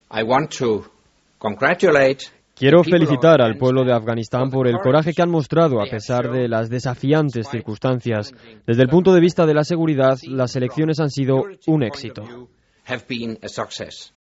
Quiero felicitar al pueblo de Afganistán por el coraje que han mostrado a pesar de las desafiantes circunstancias. Desde el punto de vista de la seguridad, las elecciones han sido un éxito.